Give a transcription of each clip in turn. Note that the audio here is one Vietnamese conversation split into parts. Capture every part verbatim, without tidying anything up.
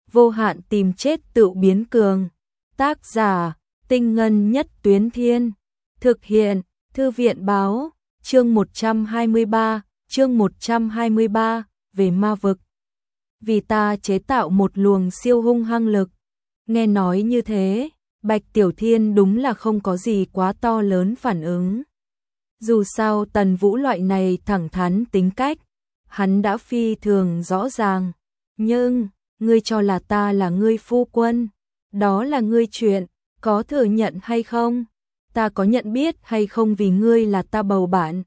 vô hạn tìm chết tự biến cường. Tác giả, Tinh Ngân Nhất Tuyến Thiên. Thực hiện, Thư viện Báo. Chương một trăm hai mươi ba, chương một trăm hai mươi ba, về ma vực. Vì ta chế tạo một luồng siêu hung hăng lực. Nghe nói như thế, Bạch Tiểu Thiên đúng là không có gì quá to lớn phản ứng. Dù sao Tần Vũ loại này thẳng thắn tính cách, hắn đã phi thường rõ ràng. Nhưng, ngươi cho là ta là ngươi phu quân, đó là ngươi chuyện, có thừa nhận hay không? Ta có nhận biết hay không vì ngươi là ta bầu bạn?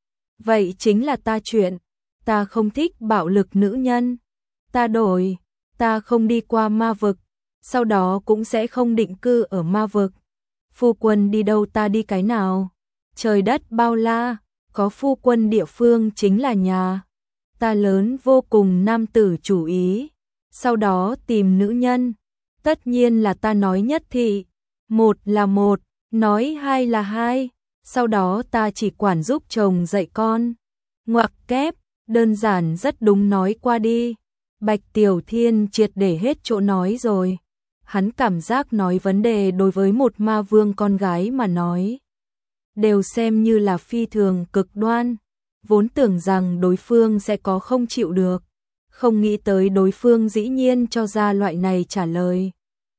Vậy chính là ta chuyện, ta không thích bạo lực nữ nhân. Ta đổi, ta không đi qua ma vực, sau đó cũng sẽ không định cư ở ma vực. Phu quân đi đâu ta đi cái nào? Trời đất bao la, có phu quân địa phương chính là nhà. Ta lớn vô cùng nam tử chủ ý, sau đó tìm nữ nhân. Tất nhiên là ta nói nhất thị, một là một, nói hai là hai, sau đó ta chỉ quản giúp chồng dạy con. Ngoặc kép, đơn giản rất đúng nói qua đi. Bạch Tiểu Thiên triệt để hết chỗ nói rồi. Hắn cảm giác nói vấn đề đối với một ma vương con gái mà nói, đều xem như là phi thường cực đoan. Vốn tưởng rằng đối phương sẽ có không chịu được, không nghĩ tới đối phương dĩ nhiên cho ra loại này trả lời.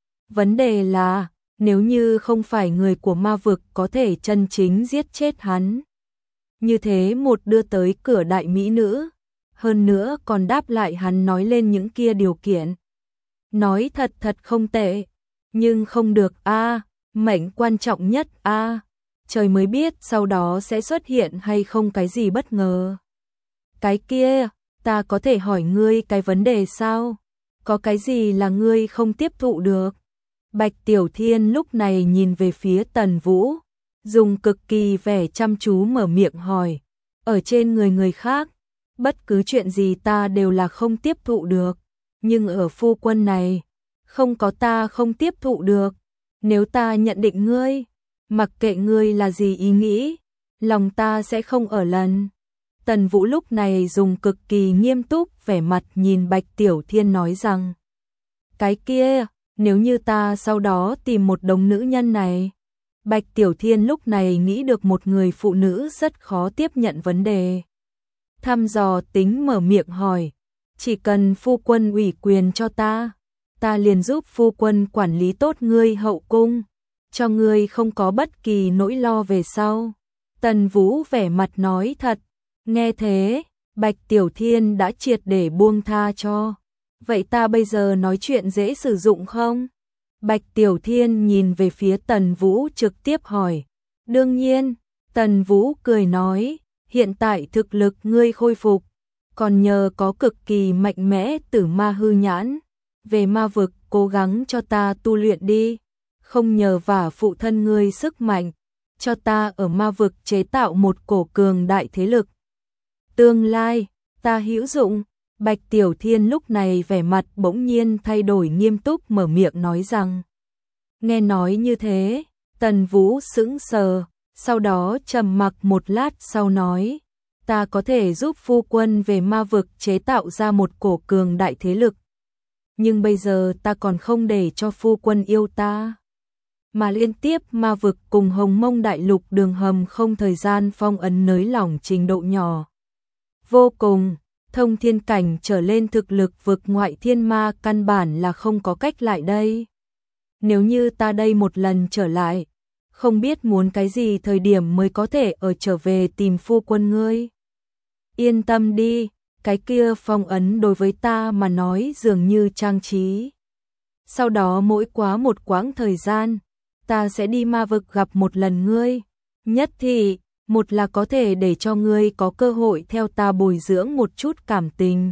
Vấn đề là, nếu như không phải người của ma vực có thể chân chính giết chết hắn, như thế một đưa tới cửa đại mỹ nữ, hơn nữa còn đáp lại hắn nói lên những kia điều kiện. Nói thật thật không tệ, nhưng không được a, mệnh quan trọng nhất a. Trời mới biết sau đó sẽ xuất hiện hay không cái gì bất ngờ. Cái kia, ta có thể hỏi ngươi cái vấn đề sao? Có cái gì là ngươi không tiếp thụ được? Bạch Tiểu Thiên lúc này nhìn về phía Tần Vũ, dùng cực kỳ vẻ chăm chú mở miệng hỏi. Ở trên người người khác, bất cứ chuyện gì ta đều là không tiếp thụ được. Nhưng ở phu quân này, không có ta không tiếp thụ được. Nếu ta nhận định ngươi, mặc kệ ngươi là gì ý nghĩ, lòng ta sẽ không ở lần. Tần Vũ lúc này dùng cực kỳ nghiêm túc vẻ mặt nhìn Bạch Tiểu Thiên nói rằng, cái kia, nếu như ta sau đó tìm một đống nữ nhân này. Bạch Tiểu Thiên lúc này nghĩ được một người phụ nữ rất khó tiếp nhận vấn đề. Thăm dò tính mở miệng hỏi, chỉ cần phu quân ủy quyền cho ta, ta liền giúp phu quân quản lý tốt ngươi hậu cung, cho ngươi không có bất kỳ nỗi lo về sau. Tần Vũ vẻ mặt nói thật, nghe thế, Bạch Tiểu Thiên đã triệt để buông tha cho. Vậy ta bây giờ nói chuyện dễ sử dụng không? Bạch Tiểu Thiên nhìn về phía Tần Vũ trực tiếp hỏi. Đương nhiên, Tần Vũ cười nói, hiện tại thực lực ngươi khôi phục, còn nhờ có cực kỳ mạnh mẽ tử ma hư nhãn. Về ma vực cố gắng cho ta tu luyện đi, không nhờ vả phụ thân ngươi sức mạnh, cho ta ở ma vực chế tạo một cổ cường đại thế lực. Tương lai, ta hữu dụng. Bạch Tiểu Thiên lúc này vẻ mặt bỗng nhiên thay đổi nghiêm túc mở miệng nói rằng. Nghe nói như thế, Tần Vũ sững sờ, sau đó trầm mặc một lát sau nói, ta có thể giúp phu quân về ma vực chế tạo ra một cổ cường đại thế lực. Nhưng bây giờ ta còn không để cho phu quân yêu ta. Mà liên tiếp ma vực cùng Hồng Mông Đại Lục đường hầm không thời gian phong ấn nới lỏng trình độ nhỏ. Vô cùng, thông thiên cảnh trở lên thực lực vực ngoại thiên ma căn bản là không có cách lại đây. Nếu như ta đây một lần trở lại, không biết muốn cái gì thời điểm mới có thể ở trở về tìm phu quân ngươi. Yên tâm đi, cái kia phong ấn đối với ta mà nói dường như trang trí. Sau đó mỗi quá một quãng thời gian, ta sẽ đi ma vực gặp một lần ngươi. Nhất thì, một là có thể để cho ngươi có cơ hội theo ta bồi dưỡng một chút cảm tình.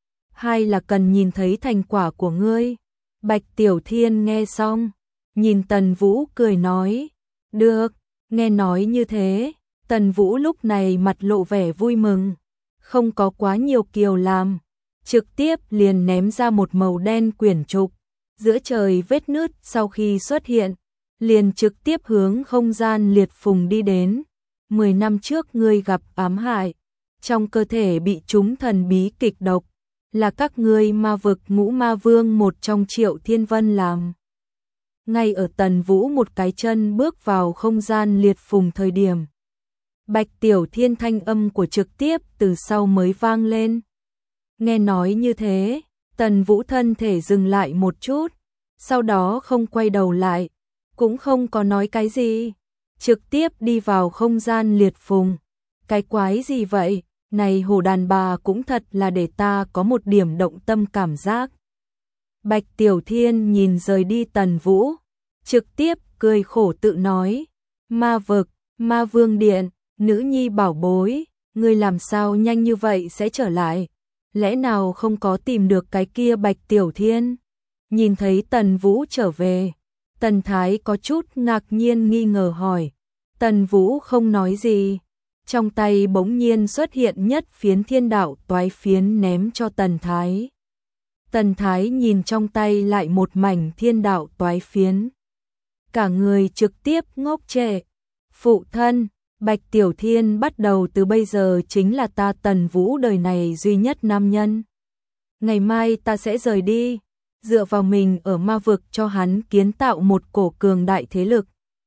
Hai là cần nhìn thấy thành quả của ngươi. Bạch Tiểu Thiên nghe xong, nhìn Tần Vũ cười nói, được, nghe nói như thế, Tần Vũ lúc này mặt lộ vẻ vui mừng, không có quá nhiều kiều làm, trực tiếp liền ném ra một màu đen quyển trục, giữa trời vết nứt sau khi xuất hiện, liền trực tiếp hướng không gian liệt phùng đi đến. Mười năm trước ngươi gặp ám hại, trong cơ thể bị trúng thần bí kịch độc, là các ngươi ma vực ngũ ma vương một trong Triệu Thiên Vân làm. Ngay ở Tần Vũ một cái chân bước vào không gian liệt phùng thời điểm, Bạch Tiểu Thiên thanh âm của trực tiếp từ sau mới vang lên. Nghe nói như thế, Tần Vũ thân thể dừng lại một chút, sau đó không quay đầu lại, cũng không có nói cái gì, trực tiếp đi vào không gian liệt phùng. Cái quái gì vậy? Này hồ đàn bà cũng thật là để ta có một điểm động tâm cảm giác. Bạch Tiểu Thiên nhìn rời đi Tần Vũ, trực tiếp cười khổ tự nói, ma vực, ma vương điện, nữ nhi bảo bối, ngươi làm sao nhanh như vậy sẽ trở lại? Lẽ nào không có tìm được cái kia Bạch Tiểu Thiên? Nhìn thấy Tần Vũ trở về, Tần Thái có chút ngạc nhiên nghi ngờ hỏi. Tần Vũ không nói gì, trong tay bỗng nhiên xuất hiện nhất phiến thiên đạo toái phiến ném cho Tần Thái. Tần Thái nhìn trong tay lại một mảnh thiên đạo toái phiến. Cả người trực tiếp ngốc trệ. Phụ thân, Bạch Tiểu Thiên bắt đầu từ bây giờ chính là ta Tần Vũ đời này duy nhất nam nhân. Ngày mai ta sẽ rời đi, dựa vào mình ở ma vực cho hắn kiến tạo một cổ cường đại thế lực.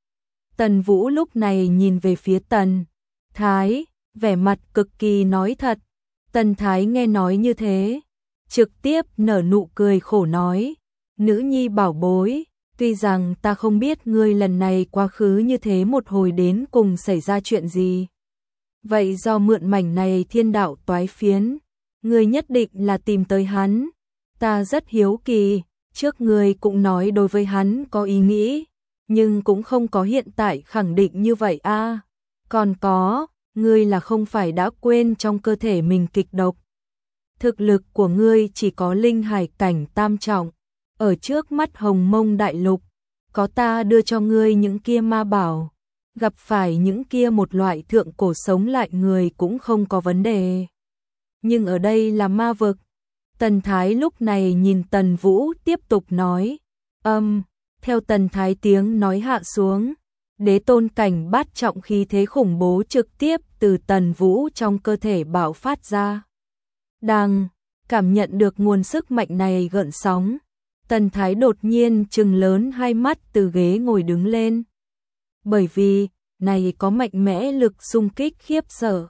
Tần Vũ lúc này nhìn về phía Tần Thái, vẻ mặt cực kỳ nói thật. Tần Thái nghe nói như thế, trực tiếp nở nụ cười khổ nói, nữ nhi bảo bối, tuy rằng ta không biết ngươi lần này quá khứ như thế một hồi đến cùng xảy ra chuyện gì. Vậy do mượn mảnh này thiên đạo toái phiến, ngươi nhất định là tìm tới hắn. Ta rất hiếu kỳ, trước ngươi cũng nói đối với hắn có ý nghĩ, nhưng cũng không có hiện tại khẳng định như vậy a. À. Còn có, ngươi là không phải đã quên trong cơ thể mình kịch độc. Thực lực của ngươi chỉ có linh hải cảnh tam trọng, ở trước mắt Hồng Mông Đại Lục, có ta đưa cho ngươi những kia ma bảo, gặp phải những kia một loại thượng cổ sống lại người cũng không có vấn đề. Nhưng ở đây là ma vực. Tần Thái lúc này nhìn Tần Vũ tiếp tục nói, âm, um, theo Tần Thái tiếng nói hạ xuống, đế tôn cảnh bát trọng khí thế khủng bố trực tiếp từ Tần Vũ trong cơ thể bạo phát ra. Đang cảm nhận được nguồn sức mạnh này gợn sóng, Tần Thái đột nhiên trừng lớn hai mắt từ ghế ngồi đứng lên. Bởi vì, này có mạnh mẽ lực xung kích khiếp sợ.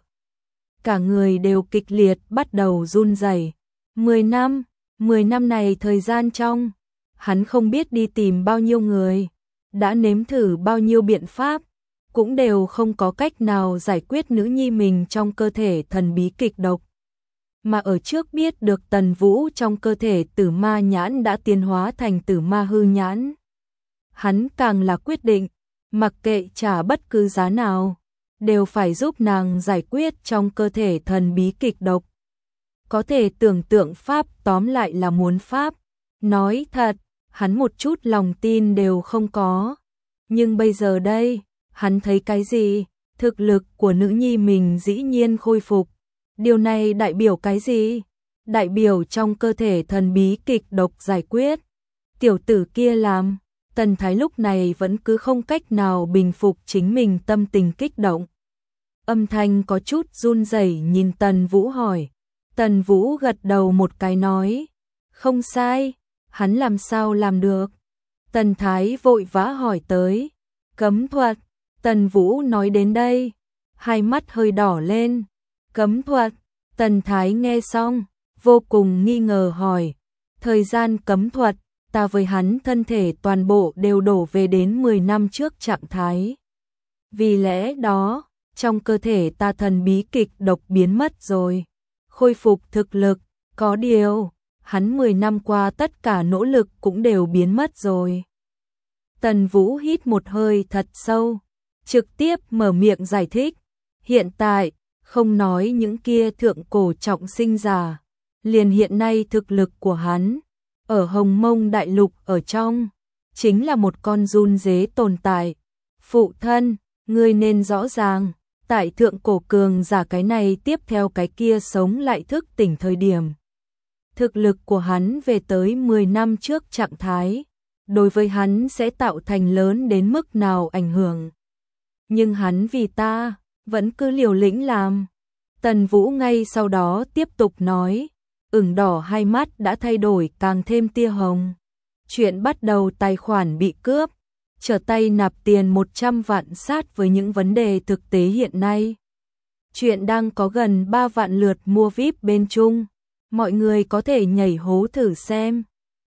Cả người đều kịch liệt bắt đầu run rẩy. Mười năm, mười năm này thời gian trong, hắn không biết đi tìm bao nhiêu người, đã nếm thử bao nhiêu biện pháp, cũng đều không có cách nào giải quyết nữ nhi mình trong cơ thể thần bí kịch độc. Mà ở trước biết được Tần Vũ trong cơ thể tử ma nhãn đã tiến hóa thành tử ma hư nhãn. Hắn càng là quyết định, mặc kệ trả bất cứ giá nào, đều phải giúp nàng giải quyết trong cơ thể thần bí kịch độc. Có thể tưởng tượng pháp tóm lại là muốn pháp. Nói thật, hắn một chút lòng tin đều không có. Nhưng bây giờ đây, hắn thấy cái gì? Thực lực của nữ nhi mình dĩ nhiên khôi phục. Điều này đại biểu cái gì? Đại biểu trong cơ thể thần bí kịch độc giải quyết. Tiểu tử kia làm, Tần Thái lúc này vẫn cứ không cách nào bình phục chính mình tâm tình kích động. Âm thanh có chút run rẩy nhìn Tần Vũ hỏi. Tần Vũ gật đầu một cái nói, không sai, hắn làm sao làm được? Tần Thái vội vã hỏi tới, cấm thuật. Tần Vũ nói đến đây, hai mắt hơi đỏ lên. Cấm thuật. Tần Thái nghe xong, vô cùng nghi ngờ hỏi, thời gian cấm thuật, ta với hắn thân thể toàn bộ đều đổ về đến mười năm trước trạng thái. Vì lẽ đó, trong cơ thể ta thần bí kịch độc biến mất rồi, khôi phục thực lực, có điều, hắn mười năm qua tất cả nỗ lực cũng đều biến mất rồi. Tần Vũ hít một hơi thật sâu, trực tiếp mở miệng giải thích, hiện tại, không nói những kia thượng cổ trọng sinh giả, liền hiện nay thực lực của hắn, ở Hồng Mông Đại Lục ở trong, chính là một con run dế tồn tại. Phụ thân, ngươi nên rõ ràng, tại thượng cổ cường giả cái này tiếp theo cái kia sống lại thức tỉnh thời điểm. Thực lực của hắn về tới mười năm trước trạng thái, đối với hắn sẽ tạo thành lớn đến mức nào ảnh hưởng. Nhưng hắn vì ta, vẫn cứ liều lĩnh làm. Tần Vũ ngay sau đó tiếp tục nói, ửng đỏ hai mắt đã thay đổi càng thêm tia hồng. Chuyện bắt đầu tài khoản bị cướp, trở tay nạp tiền một trăm vạn sát với những vấn đề thực tế hiện nay. Chuyện đang có gần ba vạn lượt mua vi ai pi bên Trung. Mọi người có thể nhảy hố thử xem.